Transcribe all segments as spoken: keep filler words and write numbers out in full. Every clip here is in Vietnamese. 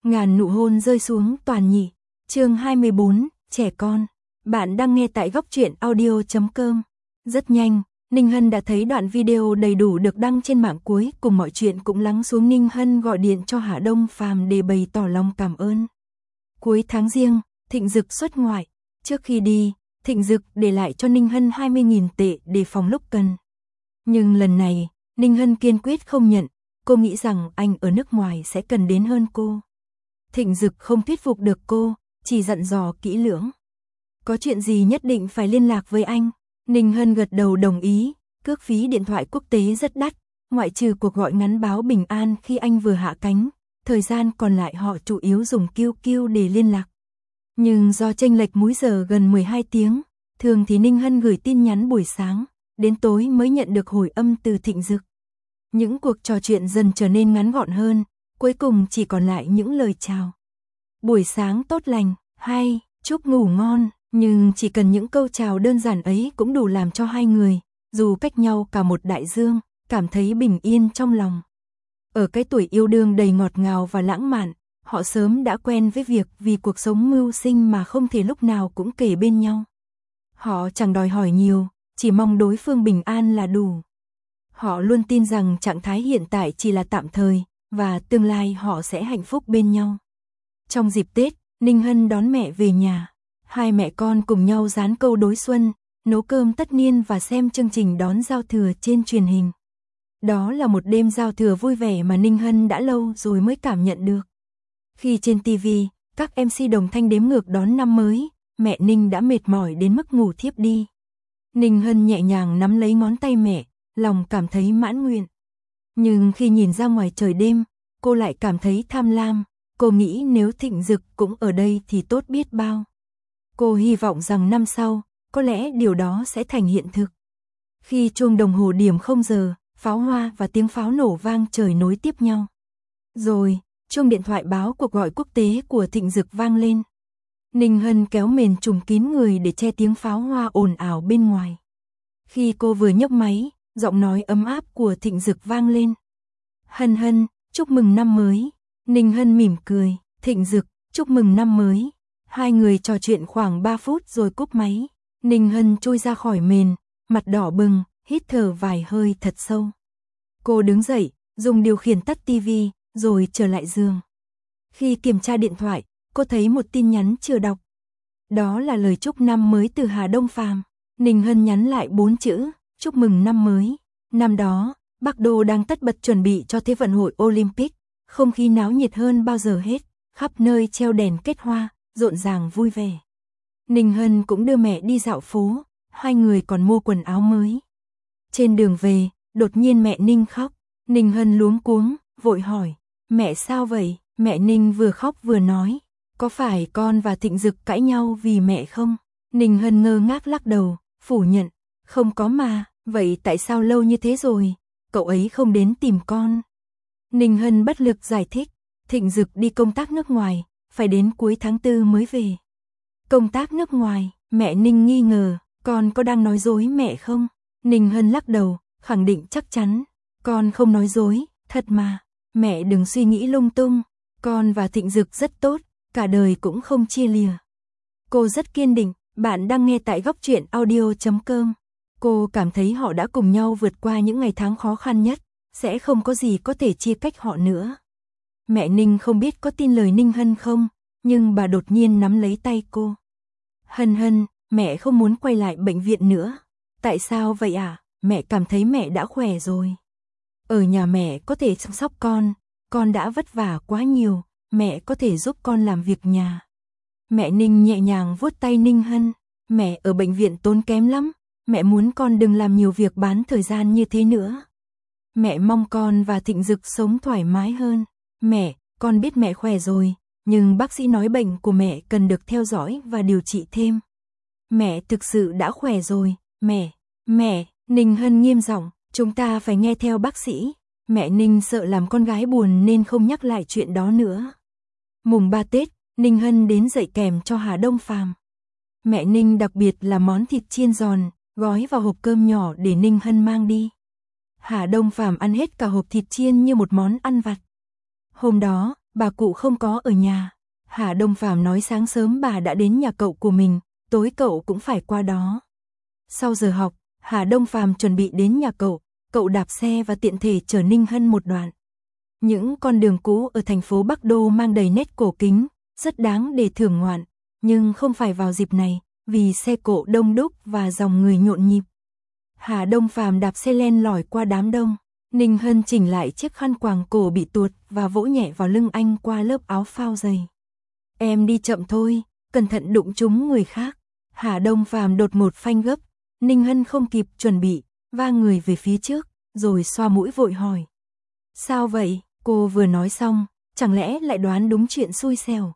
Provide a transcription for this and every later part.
Ngàn nụ hôn rơi xuống toàn nhị. Chương hai mươi bốn, trẻ con. Bạn đang nghe tại góc truyện audio chấm com. Rất nhanh, Ninh Hân đã thấy đoạn video đầy đủ được đăng trên mạng, cuối cùng mọi chuyện cũng lắng xuống. Ninh Hân gọi điện cho Hạ Đông Phàm để bày tỏ lòng cảm ơn. Cuối tháng Giêng, Thịnh Dực xuất ngoại. Trước khi đi, Thịnh Dực để lại cho Ninh Hân hai mươi nghìn tệ để phòng lúc cần. Nhưng lần này, Ninh Hân kiên quyết không nhận. Cô nghĩ rằng anh ở nước ngoài sẽ cần đến hơn cô. Thịnh Dực không thuyết phục được cô, chỉ dặn dò kỹ lưỡng. Có chuyện gì nhất định phải liên lạc với anh. Ninh Hân gật đầu đồng ý. Cước phí điện thoại quốc tế rất đắt, ngoại trừ cuộc gọi ngắn báo bình an khi anh vừa hạ cánh, thời gian còn lại họ chủ yếu dùng Q Q để liên lạc. Nhưng do chênh lệch múi giờ gần mười hai tiếng, thường thì Ninh Hân gửi tin nhắn buổi sáng, đến tối mới nhận được hồi âm từ Thịnh Dực. Những cuộc trò chuyện dần trở nên ngắn gọn hơn, cuối cùng chỉ còn lại những lời chào. Buổi sáng tốt lành, hay, chúc ngủ ngon, nhưng chỉ cần những câu chào đơn giản ấy cũng đủ làm cho hai người, dù cách nhau cả một đại dương, cảm thấy bình yên trong lòng. Ở cái tuổi yêu đương đầy ngọt ngào và lãng mạn, họ sớm đã quen với việc vì cuộc sống mưu sinh mà không thể lúc nào cũng kề bên nhau. Họ chẳng đòi hỏi nhiều, chỉ mong đối phương bình an là đủ. Họ luôn tin rằng trạng thái hiện tại chỉ là tạm thời, và tương lai họ sẽ hạnh phúc bên nhau. Trong dịp Tết, Ninh Hân đón mẹ về nhà. Hai mẹ con cùng nhau dán câu đối xuân, nấu cơm tất niên và xem chương trình đón giao thừa trên truyền hình. Đó là một đêm giao thừa vui vẻ mà Ninh Hân đã lâu rồi mới cảm nhận được. Khi trên ti vi, các em xê đồng thanh đếm ngược đón năm mới, mẹ Ninh đã mệt mỏi đến mức ngủ thiếp đi. Ninh Hân nhẹ nhàng nắm lấy ngón tay mẹ, lòng cảm thấy mãn nguyện. Nhưng khi nhìn ra ngoài trời đêm, cô lại cảm thấy tham lam. Cô nghĩ nếu Thịnh Dực cũng ở đây thì tốt biết bao. Cô hy vọng rằng năm sau, có lẽ điều đó sẽ thành hiện thực. Khi chuông đồng hồ điểm không giờ, pháo hoa và tiếng pháo nổ vang trời nối tiếp nhau. Rồi, chuông điện thoại báo cuộc gọi quốc tế của Thịnh Dực vang lên. Ninh Hân kéo mền trùm kín người để che tiếng pháo hoa ồn ào bên ngoài. Khi cô vừa nhấc máy, giọng nói ấm áp của Thịnh Dực vang lên. Hân Hân, chúc mừng năm mới. Ninh Hân mỉm cười. Thịnh Dực, chúc mừng năm mới. Hai người trò chuyện khoảng ba phút rồi cúp máy. Ninh Hân chui ra khỏi mền, mặt đỏ bừng, hít thở vài hơi thật sâu. Cô đứng dậy, dùng điều khiển tắt ti vi, rồi trở lại giường. Khi kiểm tra điện thoại, cô thấy một tin nhắn chưa đọc. Đó là lời chúc năm mới từ Hà Đông Phàm. Ninh Hân nhắn lại bốn chữ, chúc mừng năm mới. Năm đó, Bắc Đô đang tất bật chuẩn bị cho Thế vận hội Olympic, không khí náo nhiệt hơn bao giờ hết, khắp nơi treo đèn kết hoa, rộn ràng vui vẻ. Ninh Hân cũng đưa mẹ đi dạo phố, hai người còn mua quần áo mới. Trên đường về, đột nhiên mẹ Ninh khóc. Ninh Hân luống cuống, vội hỏi, mẹ sao vậy? Mẹ Ninh vừa khóc vừa nói, có phải con và Thịnh Dực cãi nhau vì mẹ không? Ninh Hân ngơ ngác lắc đầu, phủ nhận, không có mà, vậy tại sao lâu như thế rồi, cậu ấy không đến tìm con? Ninh Hân bất lực giải thích, Thịnh Dực đi công tác nước ngoài, phải đến cuối tháng tư mới về. Công tác nước ngoài, mẹ Ninh nghi ngờ, con có đang nói dối mẹ không? Ninh Hân lắc đầu, khẳng định chắc chắn, con không nói dối, thật mà, mẹ đừng suy nghĩ lung tung, con và Thịnh Dực rất tốt, cả đời cũng không chia lìa. Cô rất kiên định. Bạn đang nghe tại góc truyện audio chấm com. Cô cảm thấy họ đã cùng nhau vượt qua những ngày tháng khó khăn nhất, sẽ không có gì có thể chia cách họ nữa. Mẹ Ninh không biết có tin lời Ninh Hân không, nhưng bà đột nhiên nắm lấy tay cô. Hân Hân, mẹ không muốn quay lại bệnh viện nữa. Tại sao vậy à? Mẹ cảm thấy mẹ đã khỏe rồi. Ở nhà mẹ có thể chăm sóc con, con đã vất vả quá nhiều, mẹ có thể giúp con làm việc nhà. Mẹ Ninh nhẹ nhàng vuốt tay Ninh Hân, mẹ ở bệnh viện tốn kém lắm, mẹ muốn con đừng làm nhiều việc bán thời gian như thế nữa. Mẹ mong con và Thịnh Dực sống thoải mái hơn. Mẹ, con biết mẹ khỏe rồi, nhưng bác sĩ nói bệnh của mẹ cần được theo dõi và điều trị thêm. Mẹ thực sự đã khỏe rồi, mẹ, mẹ, Ninh Hân nghiêm giọng, chúng ta phải nghe theo bác sĩ. Mẹ Ninh sợ làm con gái buồn nên không nhắc lại chuyện đó nữa. Mùng ba Tết, Ninh Hân đến dậy kèm cho Hà Đông Phàm. Mẹ Ninh đặc biệt là món thịt chiên giòn, gói vào hộp cơm nhỏ để Ninh Hân mang đi. Hà Đông Phàm ăn hết cả hộp thịt chiên như một món ăn vặt. Hôm đó, bà cụ không có ở nhà. Hà Đông Phàm nói sáng sớm bà đã đến nhà cậu của mình, tối cậu cũng phải qua đó. Sau giờ học, Hà Đông Phàm chuẩn bị đến nhà cậu, cậu đạp xe và tiện thể chở Ninh Hân một đoạn. Những con đường cũ ở thành phố Bắc Đô mang đầy nét cổ kính, rất đáng để thưởng ngoạn, nhưng không phải vào dịp này, vì xe cộ đông đúc và dòng người nhộn nhịp. Hà Đông Phàm đạp xe len lỏi qua đám đông, Ninh Hân chỉnh lại chiếc khăn quàng cổ bị tuột và vỗ nhẹ vào lưng anh qua lớp áo phao dày. Em đi chậm thôi, cẩn thận đụng trúng người khác. Hà Đông Phàm đột ngột phanh gấp, Ninh Hân không kịp chuẩn bị, va người về phía trước, rồi xoa mũi vội hỏi. Sao vậy? Cô vừa nói xong, chẳng lẽ lại đoán đúng chuyện xui xẻo.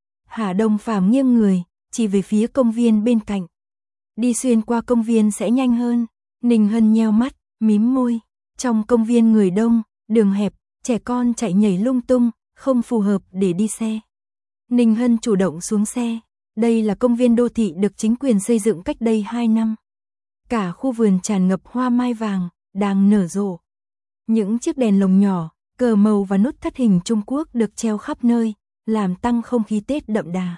Hà Đông Phàm nghiêng người, chỉ về phía công viên bên cạnh. Đi xuyên qua công viên sẽ nhanh hơn. Ninh Hân nheo mắt, mím môi. Trong công viên người đông, đường hẹp, trẻ con chạy nhảy lung tung, không phù hợp để đi xe. Ninh Hân chủ động xuống xe. Đây là công viên đô thị được chính quyền xây dựng cách đây hai năm. Cả khu vườn tràn ngập hoa mai vàng, đang nở rộ. Những chiếc đèn lồng nhỏ, cờ màu và nút thắt hình Trung Quốc được treo khắp nơi, làm tăng không khí Tết đậm đà.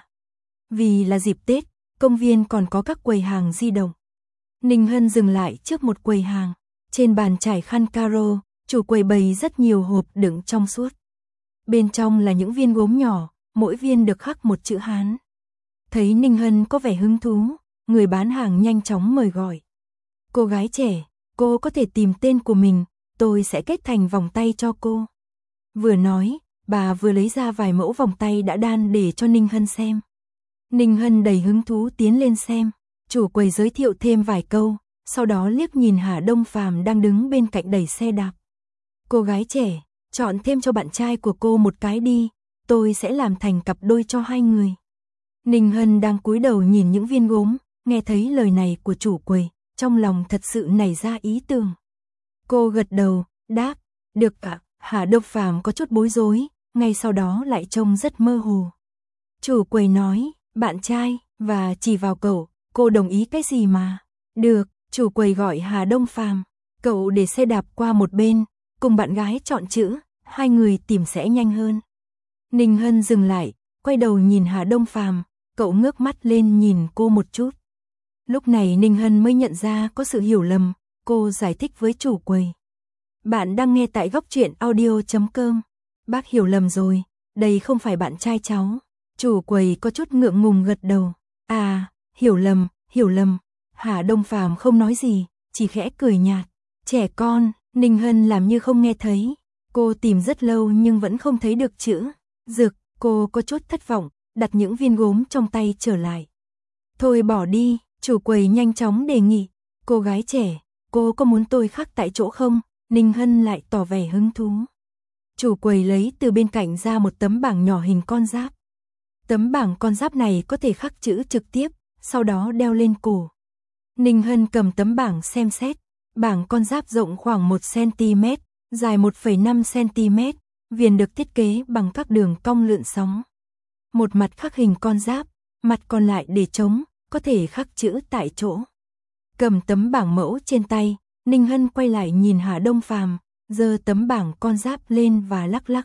Vì là dịp Tết, công viên còn có các quầy hàng di động. Ninh Hân dừng lại trước một quầy hàng. Trên bàn trải khăn caro, chủ quầy bày rất nhiều hộp đựng trong suốt. Bên trong là những viên gốm nhỏ, mỗi viên được khắc một chữ Hán. Thấy Ninh Hân có vẻ hứng thú, người bán hàng nhanh chóng mời gọi. Cô gái trẻ, cô có thể tìm tên của mình, tôi sẽ kết thành vòng tay cho cô. Vừa nói, bà vừa lấy ra vài mẫu vòng tay đã đan để cho Ninh Hân xem. Ninh Hân đầy hứng thú tiến lên xem, chủ quầy giới thiệu thêm vài câu, sau đó liếc nhìn Hà Đông Phàm đang đứng bên cạnh đẩy xe đạp. Cô gái trẻ, chọn thêm cho bạn trai của cô một cái đi, tôi sẽ làm thành cặp đôi cho hai người. Ninh Hân đang cúi đầu nhìn những viên gốm, nghe thấy lời này của chủ quầy, trong lòng thật sự nảy ra ý tưởng. Cô gật đầu, đáp, được ạ. Hà Đông Phàm có chút bối rối, ngay sau đó lại trông rất mơ hồ. Chủ quầy nói, bạn trai, và chỉ vào cậu, cô đồng ý cái gì mà? Được, chủ quầy gọi Hà Đông Phàm, cậu để xe đạp qua một bên, cùng bạn gái chọn chữ, hai người tìm sẽ nhanh hơn. Ninh Hân dừng lại, quay đầu nhìn Hà Đông Phàm, cậu ngước mắt lên nhìn cô một chút. Lúc này Ninh Hân mới nhận ra có sự hiểu lầm, cô giải thích với chủ quầy. Bạn đang nghe tại góc truyện audio chấm com. Bác hiểu lầm rồi, đây không phải bạn trai cháu. Chủ quầy có chút ngượng ngùng gật đầu. À, hiểu lầm, hiểu lầm. Hà Đông Phàm không nói gì, chỉ khẽ cười nhạt. Trẻ con, Ninh Hân làm như không nghe thấy. Cô tìm rất lâu nhưng vẫn không thấy được chữ dực, cô có chút thất vọng, đặt những viên gốm trong tay trở lại. Thôi bỏ đi, chủ quầy nhanh chóng đề nghị. Cô gái trẻ, cô có muốn tôi khắc tại chỗ không? Ninh Hân lại tỏ vẻ hứng thú. Chủ quầy lấy từ bên cạnh ra một tấm bảng nhỏ hình con giáp. Tấm bảng con giáp này có thể khắc chữ trực tiếp, sau đó đeo lên cổ. Ninh Hân cầm tấm bảng xem xét. Bảng con giáp rộng khoảng một xăng-ti-mét, dài một phẩy năm xăng-ti-mét, viền được thiết kế bằng các đường cong lượn sóng. Một mặt khắc hình con giáp, mặt còn lại để trống, có thể khắc chữ tại chỗ. Cầm tấm bảng mẫu trên tay, Ninh Hân quay lại nhìn Hà Đông Phàm, giơ tấm bảng con giáp lên và lắc lắc.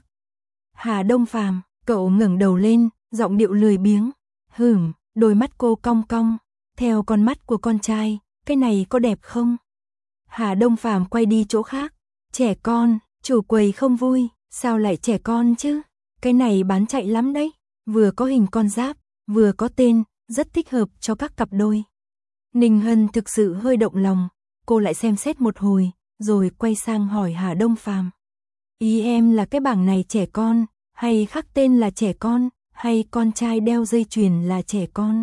Hà Đông Phàm, cậu ngẩng đầu lên, giọng điệu lười biếng. Hừm, đôi mắt cô cong cong, theo con mắt của con trai, cái này có đẹp không? Hà Đông Phàm quay đi chỗ khác. Trẻ con, chủ quầy không vui, sao lại trẻ con chứ? Cái này bán chạy lắm đấy, vừa có hình con giáp, vừa có tên, rất thích hợp cho các cặp đôi. Ninh Hân thực sự hơi động lòng, cô lại xem xét một hồi, rồi quay sang hỏi Hà Đông Phàm. Ý em là cái bảng này trẻ con, hay khắc tên là trẻ con, hay con trai đeo dây chuyền là trẻ con?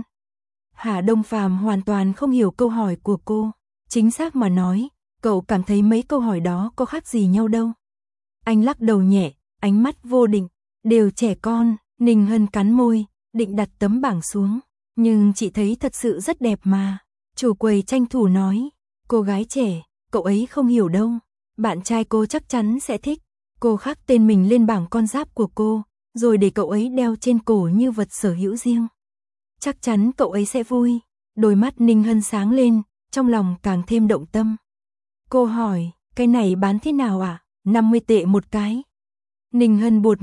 Hà Đông Phàm hoàn toàn không hiểu câu hỏi của cô. Chính xác mà nói, cậu cảm thấy mấy câu hỏi đó có khác gì nhau đâu. Anh lắc đầu nhẹ, ánh mắt vô định, đều trẻ con. Ninh Hân cắn môi, định đặt tấm bảng xuống, nhưng chị thấy thật sự rất đẹp mà. Chủ quầy tranh thủ nói, cô gái trẻ, cậu ấy không hiểu đâu, bạn trai cô chắc chắn sẽ thích. Cô khắc tên mình lên bảng con giáp của cô, rồi để cậu ấy đeo trên cổ như vật sở hữu riêng. Chắc chắn cậu ấy sẽ vui. Đôi mắt Ninh Hân sáng lên, trong lòng càng thêm động tâm. Cô hỏi, cái này bán thế nào ạ? À? năm mươi tệ một cái. Ninh Hân buột miệng,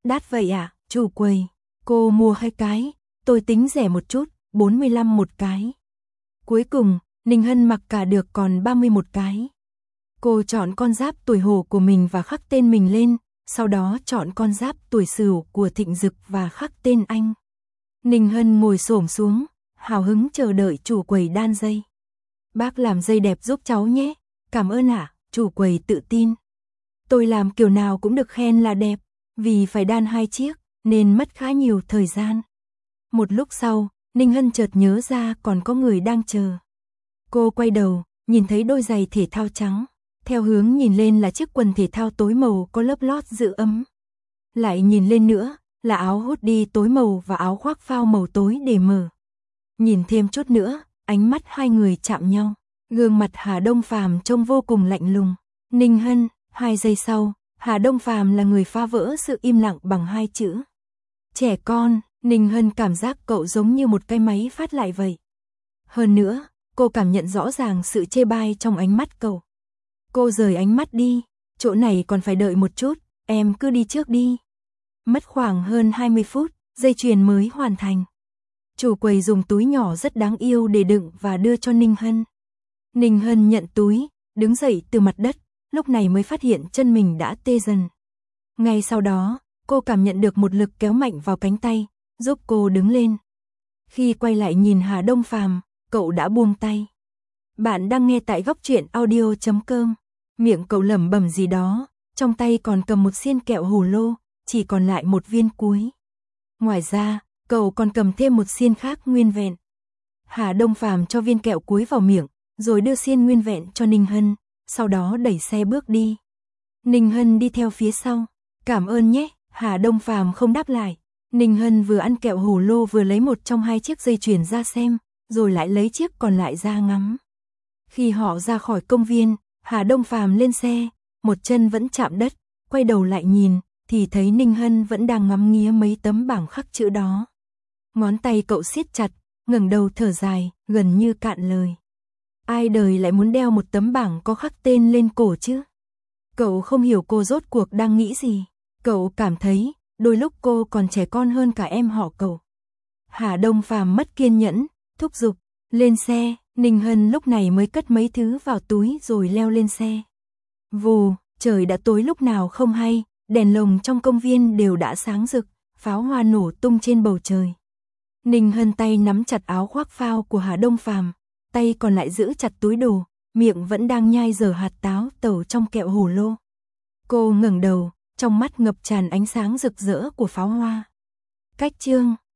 Đắt vậy à, chủ quầy, cô mua hai cái, tôi tính rẻ một chút, bốn mươi lăm một cái. Cuối cùng, Ninh Hân mặc cả được còn ba mươi một cái. Cô chọn con giáp tuổi hổ của mình và khắc tên mình lên, sau đó chọn con giáp tuổi Sửu của Thịnh Dực và khắc tên anh. Ninh Hân ngồi xổm xuống, hào hứng chờ đợi chủ quầy đan dây. Bác làm dây đẹp giúp cháu nhé, cảm ơn ạ, chủ quầy tự tin. Tôi làm kiểu nào cũng được khen là đẹp, vì phải đan hai chiếc, nên mất khá nhiều thời gian. Một lúc sau, Ninh Hân chợt nhớ ra còn có người đang chờ. Cô quay đầu, nhìn thấy đôi giày thể thao trắng, theo hướng nhìn lên là chiếc quần thể thao tối màu có lớp lót giữ ấm. Lại nhìn lên nữa, là áo hoodie tối màu và áo khoác phao màu tối để mở. Nhìn thêm chút nữa, ánh mắt hai người chạm nhau, gương mặt Hà Đông Phàm trông vô cùng lạnh lùng. Ninh Hân, hai giây sau, Hà Đông Phàm là người phá vỡ sự im lặng bằng hai chữ. Trẻ con, Ninh Hân cảm giác cậu giống như một cái máy phát lại vậy. Hơn nữa, cô cảm nhận rõ ràng sự chê bai trong ánh mắt cậu. Cô rời ánh mắt đi, chỗ này còn phải đợi một chút, em cứ đi trước đi. Mất khoảng hơn hai mươi phút, dây chuyền mới hoàn thành. Chủ quầy dùng túi nhỏ rất đáng yêu để đựng và đưa cho Ninh Hân. Ninh Hân nhận túi, đứng dậy từ mặt đất, lúc này mới phát hiện chân mình đã tê dần. Ngay sau đó, cô cảm nhận được một lực kéo mạnh vào cánh tay, giúp cô đứng lên. Khi quay lại nhìn Hà Đông Phàm, cậu đã buông tay. Bạn đang nghe tại góc truyện audio chấm com. Miệng cậu lẩm bẩm gì đó, trong tay còn cầm một xiên kẹo hồ lô, chỉ còn lại một viên cuối. Ngoài ra, cậu còn cầm thêm một xiên khác nguyên vẹn. Hà Đông Phàm cho viên kẹo cuối vào miệng, rồi đưa xiên nguyên vẹn cho Ninh Hân, sau đó đẩy xe bước đi. Ninh Hân đi theo phía sau. Cảm ơn nhé, Hà Đông Phàm không đáp lại. Ninh Hân vừa ăn kẹo hồ lô vừa lấy một trong hai chiếc dây chuyền ra xem, rồi lại lấy chiếc còn lại ra ngắm. Khi họ ra khỏi công viên, Hà Đông Phàm lên xe, một chân vẫn chạm đất, quay đầu lại nhìn, thì thấy Ninh Hân vẫn đang ngắm nghía mấy tấm bảng khắc chữ đó. Ngón tay cậu siết chặt, ngẩng đầu thở dài, gần như cạn lời. Ai đời lại muốn đeo một tấm bảng có khắc tên lên cổ chứ? Cậu không hiểu cô rốt cuộc đang nghĩ gì. Cậu cảm thấy, đôi lúc cô còn trẻ con hơn cả em họ cậu. Hà Đông Phàm mất kiên nhẫn, thúc giục, lên xe. Ninh Hân lúc này mới cất mấy thứ vào túi rồi leo lên xe. Vù, trời đã tối lúc nào không hay, đèn lồng trong công viên đều đã sáng rực, pháo hoa nổ tung trên bầu trời. Ninh Hân tay nắm chặt áo khoác phao của Hà Đông Phàm, tay còn lại giữ chặt túi đồ, miệng vẫn đang nhai dở hạt táo tẩu trong kẹo hồ lô. Cô ngẩng đầu, trong mắt ngập tràn ánh sáng rực rỡ của pháo hoa. Cách chương